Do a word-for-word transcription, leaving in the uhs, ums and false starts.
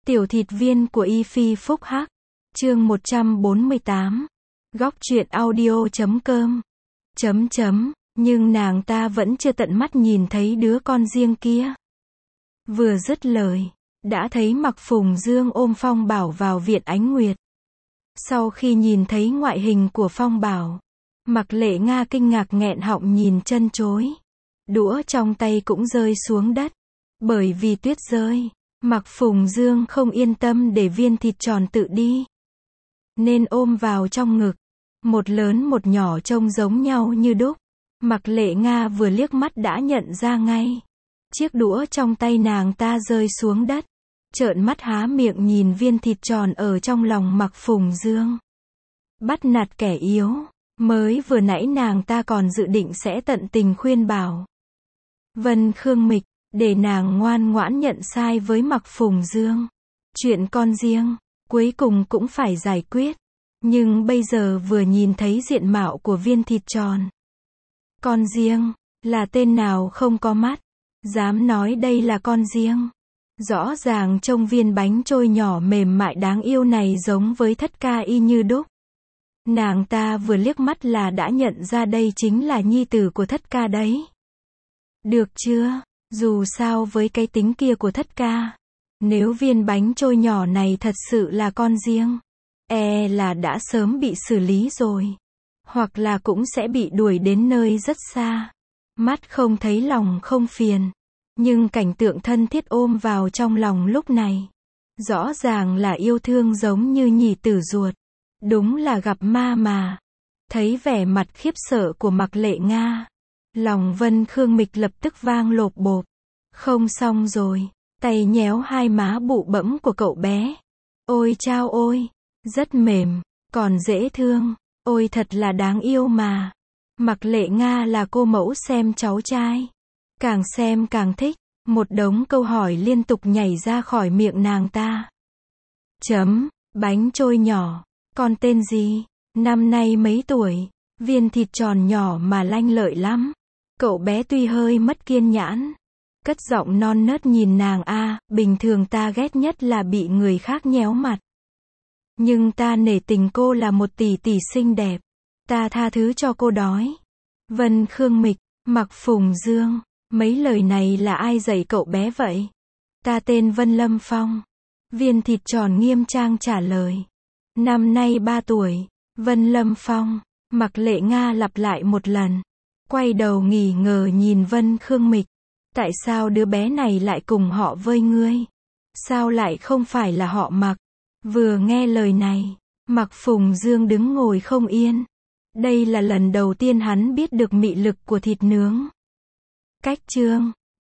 Tiểu thịt viên của Y Phi Phúc Hắc. Chương một trăm bốn mươi tám. Góc truyện audio chấm com. Chấm chấm, nhưng nàng ta vẫn chưa tận mắt nhìn thấy đứa con riêng kia. Vừa dứt lời, đã thấy Mạc Phùng Dương ôm Phong Bảo vào viện Ánh Nguyệt. Sau khi nhìn thấy ngoại hình của Phong Bảo, Mạc Lệ Nga kinh ngạc nghẹn họng nhìn chân chối. Đũa trong tay cũng rơi xuống đất. Bởi vì tuyết rơi, Mạc Phùng Dương không yên tâm để viên thịt tròn tự đi, nên ôm vào trong ngực. Một lớn một nhỏ trông giống nhau như đúc. Mạc Lệ Nga vừa liếc mắt đã nhận ra ngay. Chiếc đũa trong tay nàng ta rơi xuống đất. Trợn mắt há miệng nhìn viên thịt tròn ở trong lòng Mạc Phùng Dương. Bắt nạt kẻ yếu. Mới vừa nãy nàng ta còn dự định sẽ tận tình khuyên bảo Vân Khương Mịch, để nàng ngoan ngoãn nhận sai với Mạc Phùng Dương. Chuyện con riêng, cuối cùng cũng phải giải quyết. Nhưng bây giờ vừa nhìn thấy diện mạo của viên thịt tròn. Con riêng, là tên nào không có mắt, dám nói đây là con riêng. Rõ ràng trông viên bánh trôi nhỏ mềm mại đáng yêu này giống với Thất Ca y như đúc. Nàng ta vừa liếc mắt là đã nhận ra đây chính là nhi tử của Thất Ca đấy. Được chưa? Dù sao với cái tính kia của Thất Ca, nếu viên bánh trôi nhỏ này thật sự là con riêng, e là đã sớm bị xử lý rồi. Hoặc là cũng sẽ bị đuổi đến nơi rất xa. Mắt không thấy lòng không phiền. Nhưng cảnh tượng thân thiết ôm vào trong lòng lúc này, rõ ràng là yêu thương giống như nhỉ tử ruột. Đúng là gặp ma mà. Thấy vẻ mặt khiếp sợ của Mạc Lệ Nga, lòng Vân Khương Mịch lập tức vang lộp bộp. Không xong rồi. Tay nhéo hai má bụ bẫm của cậu bé. Ôi chao ôi, rất mềm, còn dễ thương. Ôi thật là đáng yêu mà. Mạc Lệ Nga là cô mẫu xem cháu trai, càng xem càng thích. Một đống câu hỏi liên tục nhảy ra khỏi miệng nàng ta. Chấm, bánh trôi nhỏ, con tên gì? Năm nay mấy tuổi? Viên thịt tròn nhỏ mà lanh lợi lắm. Cậu bé tuy hơi mất kiên nhẫn, cất giọng non nớt nhìn nàng a, à, bình thường ta ghét nhất là bị người khác nhéo mặt. Nhưng ta nể tình cô là một tỷ tỷ xinh đẹp. Ta tha thứ cho cô đói. Vân Khương Mịch, Mạc Phùng Dương, mấy lời này là ai dạy cậu bé vậy? Ta tên Vân Lâm Phong. Viên thịt tròn nghiêm trang trả lời. Năm nay ba tuổi, Vân Lâm Phong. Mạc Lệ Nga lặp lại một lần. Quay đầu nghi ngờ nhìn Vân Khương Mịch. Tại sao đứa bé này lại cùng họ với ngươi? Sao lại không phải là họ Mạc? Vừa nghe lời này, Mạc Phùng Dương đứng ngồi không yên. Đây là lần đầu tiên hắn biết được mị lực của thịt nướng. Cách chương